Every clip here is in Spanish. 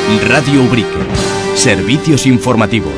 Radio Ubrique. Servicios informativos.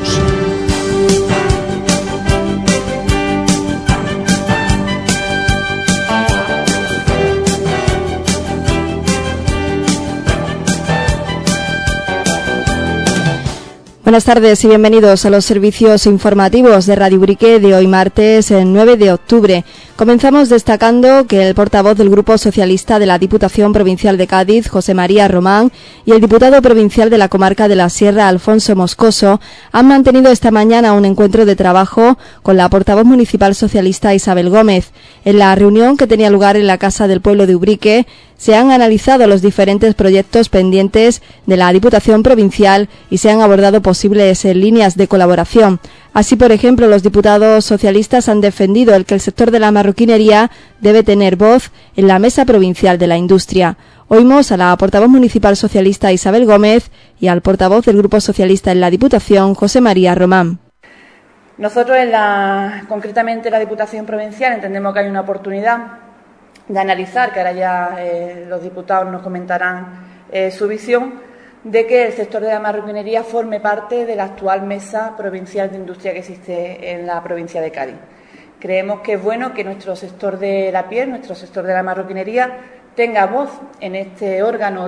Buenas tardes y bienvenidos a los servicios informativos de Radio Ubrique de hoy martes 9 de octubre. Comenzamos destacando que el portavoz del Grupo Socialista de la Diputación Provincial de Cádiz, José María Román, y el diputado provincial de la comarca de la Sierra, Alfonso Moscoso, han mantenido esta mañana un encuentro de trabajo con la portavoz municipal socialista Isabel Gómez. En la reunión que tenía lugar en la Casa del Pueblo de Ubrique, se han analizado los diferentes proyectos pendientes de la Diputación Provincial y se han abordado posibles líneas de colaboración. Así, por ejemplo, los diputados socialistas han defendido el que el sector de la marroquinería debe tener voz en la Mesa Provincial de la Industria. Oímos a la portavoz municipal socialista Isabel Gómez y al portavoz del Grupo Socialista en la Diputación, José María Román. Nosotros, concretamente en la Diputación Provincial, entendemos que hay una oportunidad de analizar, que ahora ya los diputados nos comentarán su visión, de que el sector de la marroquinería forme parte de la actual Mesa Provincial de Industria que existe en la provincia de Cádiz. Creemos que es bueno que nuestro sector de la piel, nuestro sector de la marroquinería, tenga voz en este órgano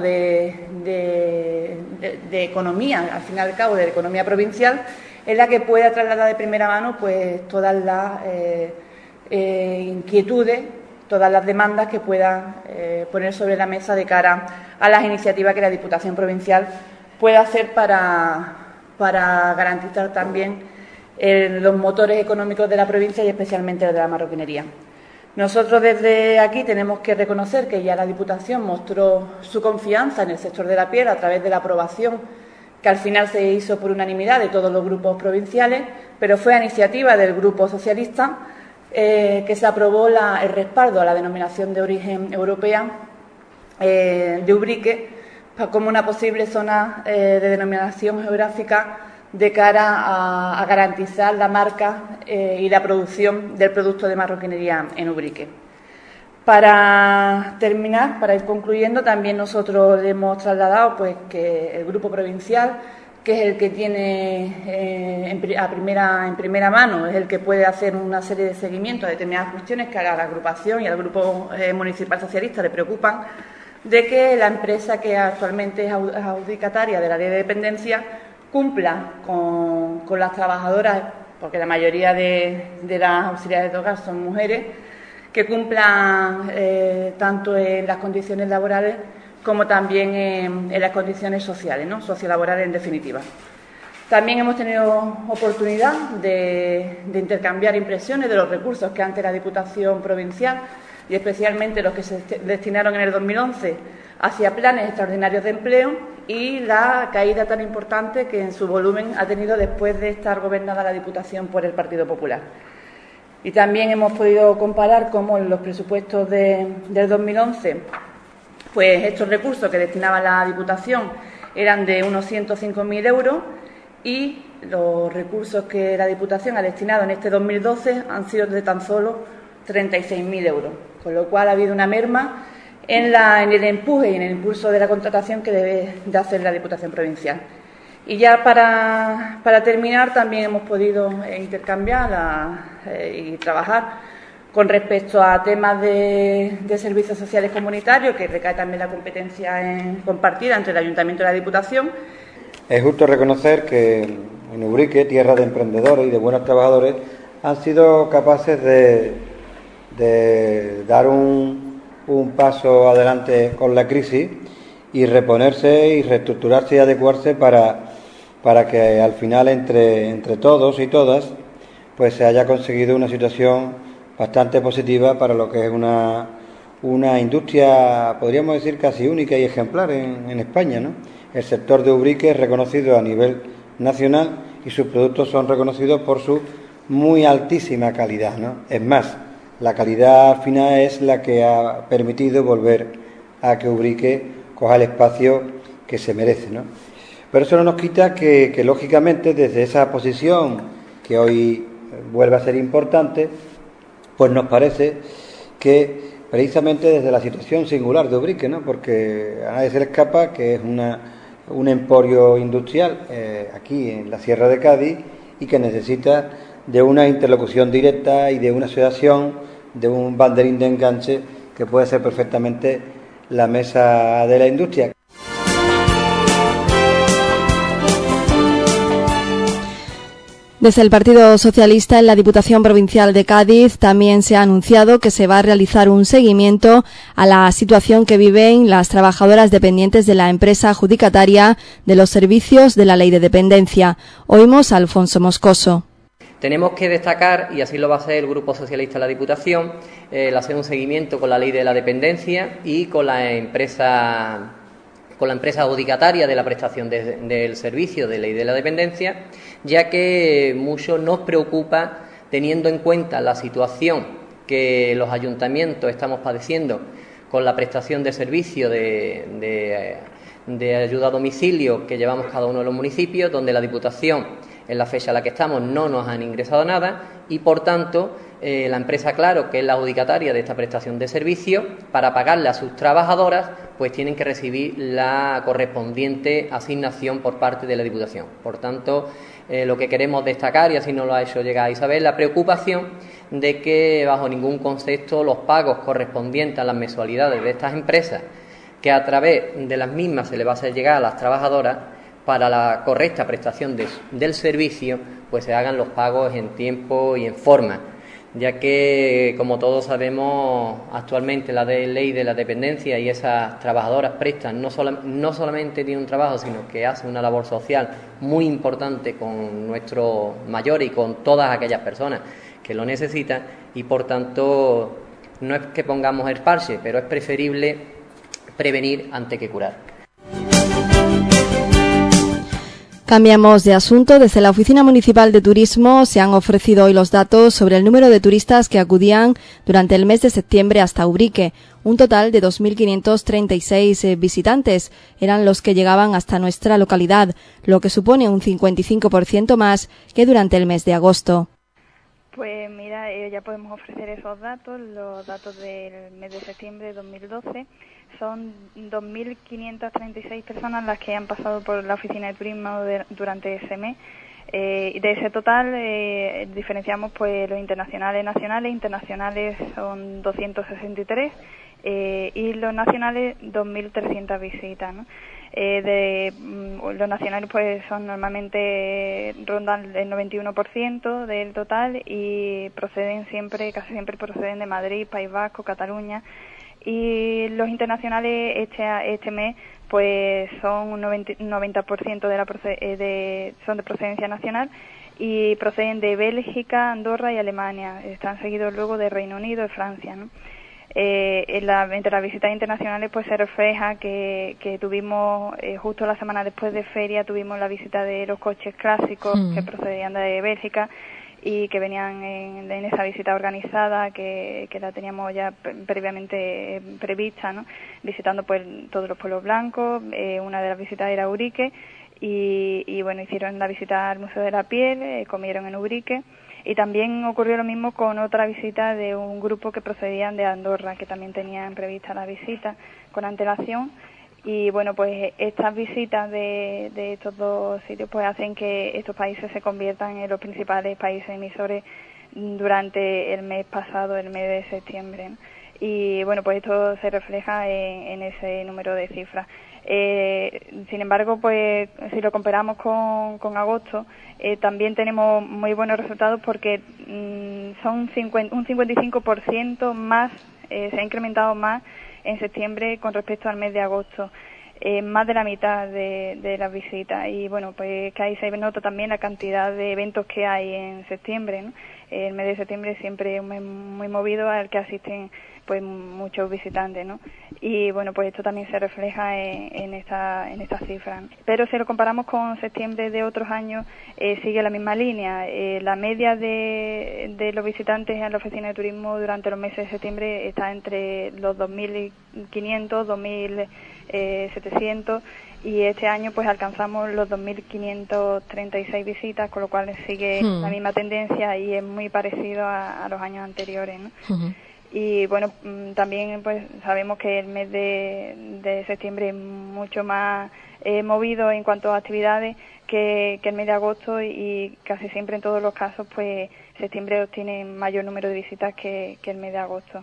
de economía, al fin y al cabo, de la economía provincial, en la que pueda trasladar de primera mano pues todas las inquietudes, todas las demandas que puedan poner sobre la mesa de cara a las iniciativas que la Diputación Provincial pueda hacer para garantizar también los motores económicos de la provincia y especialmente de la marroquinería. Nosotros desde aquí tenemos que reconocer que ya la Diputación mostró su confianza en el sector de la piel a través de la aprobación que al final se hizo por unanimidad de todos los grupos provinciales, pero fue a iniciativa del Grupo Socialista que se aprobó el respaldo a la denominación de origen europea de Ubrique como una posible zona de denominación geográfica de cara a garantizar la marca y la producción del producto de marroquinería en Ubrique. Para terminar, para ir concluyendo, también nosotros le hemos trasladado pues que el Grupo Provincial, que es el que tiene en primera mano, es el que puede hacer una serie de seguimientos a determinadas cuestiones que a la agrupación y al Grupo Municipal Socialista le preocupan, de que la empresa que actualmente es adjudicataria de la ley de dependencia cumpla con las trabajadoras, porque la mayoría de las auxiliares de hogar son mujeres, que cumplan tanto en las condiciones laborales como también en las condiciones sociales, ¿no? Sociolaborales en definitiva. También hemos tenido oportunidad de intercambiar impresiones de los recursos que ante la Diputación Provincial y especialmente los que se destinaron en el 2011 hacia planes extraordinarios de empleo y la caída tan importante que en su volumen ha tenido después de estar gobernada la Diputación por el Partido Popular. Y también hemos podido comparar cómo en los presupuestos del 2011 pues estos recursos que destinaba la Diputación eran de unos 105.000 euros y los recursos que la Diputación ha destinado en este 2012 han sido de tan solo 36.000 euros, con lo cual ha habido una merma en el empuje y en el impulso de la contratación que debe de hacer la Diputación Provincial. Y ya para terminar, también hemos podido intercambiar y trabajar con respecto a temas de servicios sociales comunitarios, que recae también la competencia compartida entre el Ayuntamiento y la Diputación. Es justo reconocer que en Ubrique, tierra de emprendedores y de buenos trabajadores, han sido capaces de dar un paso adelante con la crisis y reponerse y reestructurarse y adecuarse para que al final entre todos y todas pues se haya conseguido una situación bastante positiva para lo que es una industria, podríamos decir, casi única y ejemplar en España, ¿no? El sector de Ubrique es reconocido a nivel nacional y sus productos son reconocidos por su muy altísima calidad, ¿no? Es más, la calidad al final es la que ha permitido volver a que Ubrique coja el espacio que se merece, ¿no? Pero eso no nos quita que lógicamente, desde esa posición que hoy vuelve a ser importante, pues nos parece que precisamente desde la situación singular de Ubrique, ¿no? Porque a nadie se le escapa que es un emporio industrial aquí en la Sierra de Cádiz y que necesita de una interlocución directa y de una asociación, de un banderín de enganche que puede ser perfectamente la mesa de la industria. Desde el Partido Socialista en la Diputación Provincial de Cádiz también se ha anunciado que se va a realizar un seguimiento a la situación que viven las trabajadoras dependientes de la empresa adjudicataria de los servicios de la Ley de Dependencia. Oímos a Alfonso Moscoso. Tenemos que destacar, y así lo va a hacer el Grupo Socialista de la Diputación, el hacer un seguimiento con la Ley de la Dependencia y con la empresa adjudicataria de la prestación del servicio de Ley de la Dependencia, ya que mucho nos preocupa, teniendo en cuenta la situación que los ayuntamientos estamos padeciendo con la prestación de servicio de ayuda a domicilio que llevamos cada uno de los municipios, donde la Diputación, en la fecha en la que estamos, no nos han ingresado nada y, por tanto, la empresa Claro, que es la adjudicataria de esta prestación de servicio, para pagarle a sus trabajadoras, pues tienen que recibir la correspondiente asignación por parte de la Diputación. Por tanto, lo que queremos destacar, y así nos lo ha hecho llegar Isabel, la preocupación de que bajo ningún concepto los pagos correspondientes a las mensualidades de estas empresas, que a través de las mismas se le va a hacer llegar a las trabajadoras para la correcta prestación del servicio, pues se hagan los pagos en tiempo y en forma, ya que, como todos sabemos, actualmente la Ley de la Dependencia y esas trabajadoras prestan, no solamente tienen un trabajo, sino que hacen una labor social muy importante con nuestros mayores y con todas aquellas personas que lo necesitan, y por tanto no es que pongamos el parche, pero es preferible prevenir antes que curar. Cambiamos de asunto. Desde la Oficina Municipal de Turismo se han ofrecido hoy los datos sobre el número de turistas que acudían durante el mes de septiembre hasta Ubrique. Un total de 2.536 visitantes eran los que llegaban hasta nuestra localidad, lo que supone un 55% más que durante el mes de agosto. Pues mira, ya podemos ofrecer esos datos, los datos del mes de septiembre de 2012. Son 2.536 personas las que han pasado por la oficina de turismo durante ese mes. De ese total diferenciamos pues los internacionales, nacionales. Internacionales son 263 y los nacionales 2.300 visitas, ¿no? Los nacionales pues son normalmente rondan el 91% del total y casi siempre proceden de Madrid, País Vasco, Cataluña. Y los internacionales este mes pues son un 90% son de procedencia nacional y proceden de Bélgica, Andorra y Alemania. Están seguidos luego de Reino Unido y Francia, ¿no? Entre las visitas internacionales pues se refleja que tuvimos justo la semana después de feria tuvimos la visita de los coches clásicos que procedían de Bélgica y que venían en esa visita organizada que la teníamos ya previamente prevista, ¿no? Visitando pues todos los pueblos blancos. Una de las visitas era Ubrique y bueno, hicieron la visita al Museo de la Piel, comieron en Ubrique. Y también ocurrió lo mismo con otra visita de un grupo que procedían de Andorra, que también tenían prevista la visita con antelación. Y bueno, pues estas visitas de estos dos sitios pues hacen que estos países se conviertan en los principales países emisores durante el mes pasado, el mes de septiembre, ¿no? Y bueno, pues esto se refleja en ese número de cifras. Sin embargo, pues si lo comparamos con agosto, también tenemos muy buenos resultados porque son un 55% más, se ha incrementado más en septiembre con respecto al mes de agosto. Más de la mitad de las visitas y bueno, pues que ahí se nota también la cantidad de eventos que hay en septiembre, ¿no? El mes de septiembre siempre es un mes muy movido al que asisten pues muchos visitantes, ¿no? Y bueno, pues esto también se refleja en estas cifras. Pero si lo comparamos con septiembre de otros años, sigue la misma línea. La media de los visitantes a la oficina de turismo durante los meses de septiembre está entre los 2.500, 2.700 y este año pues alcanzamos los 2.536 visitas, con lo cual sigue la misma tendencia y es muy parecido a los años anteriores, ¿no? Y bueno, también pues sabemos que el mes de septiembre es mucho más movido en cuanto a actividades que el mes de agosto, y casi siempre en todos los casos pues septiembre obtiene mayor número de visitas que el mes de agosto.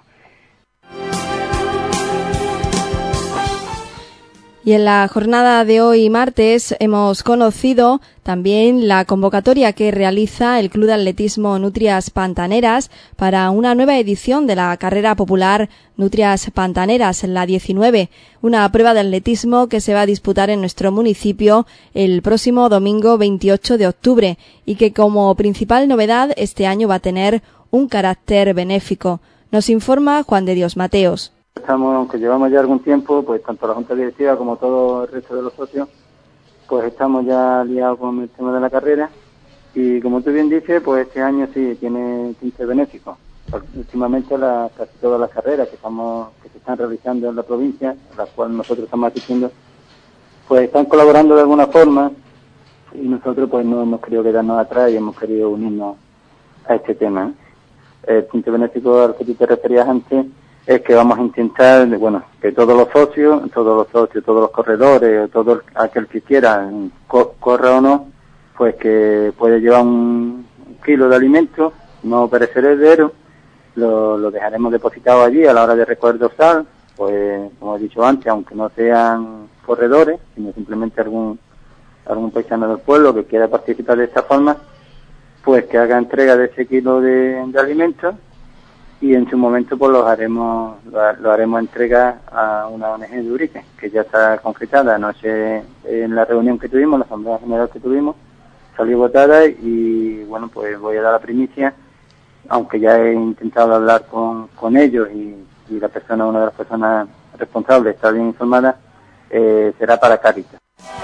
Y en la jornada de hoy, martes, hemos conocido también la convocatoria que realiza el Club de Atletismo Nutrias Pantaneras para una nueva edición de la carrera popular Nutrias Pantaneras, la 19, una prueba de atletismo que se va a disputar en nuestro municipio el próximo domingo 28 de octubre y que como principal novedad este año va a tener un carácter benéfico. Nos informa Juan de Dios Mateos. Aunque llevamos ya algún tiempo, pues tanto la Junta Directiva como todo el resto de los socios, pues estamos ya liados con el tema de la carrera, y como tú bien dices, pues este año sí tiene tinte benéfico. Últimamente casi todas las carreras que se están realizando en la provincia, a las cuales nosotros estamos asistiendo, pues están colaborando de alguna forma, y nosotros pues no hemos querido quedarnos atrás y hemos querido unirnos a este tema. El tinte benéfico al que tú te referías antes es que vamos a intentar, bueno, que todos los socios, todos los corredores, todo aquel que quiera, corra o no, pues que puede llevar un kilo de alimento no perecedero, lo dejaremos depositado allí a la hora de recoger dorsal, pues como he dicho antes, aunque no sean corredores, sino simplemente algún paisano del pueblo que quiera participar de esta forma, pues que haga entrega de ese kilo de alimentos, y en su momento pues lo haremos entrega a una ONG de Ubrique, que ya está concretada anoche en la reunión que tuvimos, la asamblea general que tuvimos, salió votada, y bueno, pues voy a dar la primicia, aunque ya he intentado hablar con ellos y una de las personas responsables está bien informada, será para Cáritas.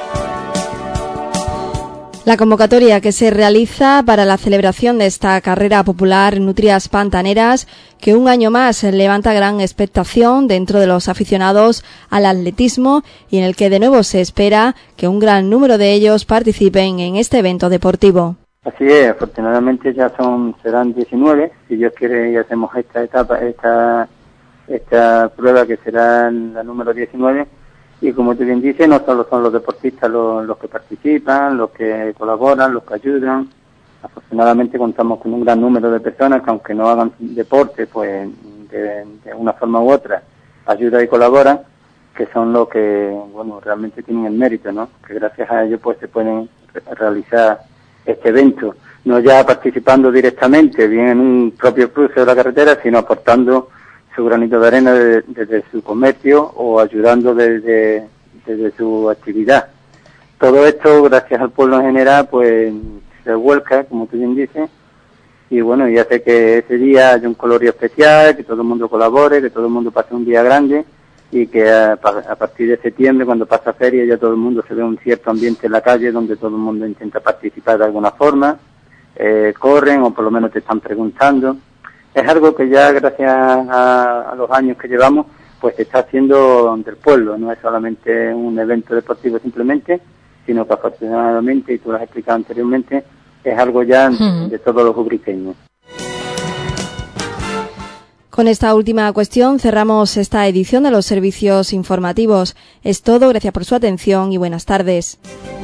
La convocatoria que se realiza para la celebración de esta carrera popular Nutrias Pantaneras, que un año más levanta gran expectación dentro de los aficionados al atletismo y en el que de nuevo se espera que un gran número de ellos participen en este evento deportivo. Así es, afortunadamente ya serán 19, si Dios quiere, y hacemos esta prueba que será la número 19. Y como tú bien dices, no solo son los deportistas los que participan, los que colaboran, los que ayudan. Afortunadamente contamos con un gran número de personas que, aunque no hagan deporte, pues de una forma u otra ayudan y colaboran, que son los que, bueno, realmente tienen el mérito, ¿no? Que gracias a ellos pues se pueden realizar este evento, no ya participando directamente, bien en un propio cruce de la carretera, sino aportando su granito de arena desde su comercio o ayudando desde su actividad. Todo esto, gracias al pueblo en general, pues se vuelca, como tú bien dices, y bueno, y hace que ese día haya un colorio especial, que todo el mundo colabore, que todo el mundo pase un día grande, y que a partir de septiembre, cuando pasa feria, ya todo el mundo se ve un cierto ambiente en la calle donde todo el mundo intenta participar de alguna forma, corren o por lo menos te están preguntando. Es algo que ya gracias a los años que llevamos, pues se está haciendo del pueblo, no es solamente un evento deportivo simplemente, sino que afortunadamente, y tú lo has explicado anteriormente, es algo ya de todos los ubriqueños. Con esta última cuestión cerramos esta edición de los servicios informativos. Es todo, gracias por su atención y buenas tardes.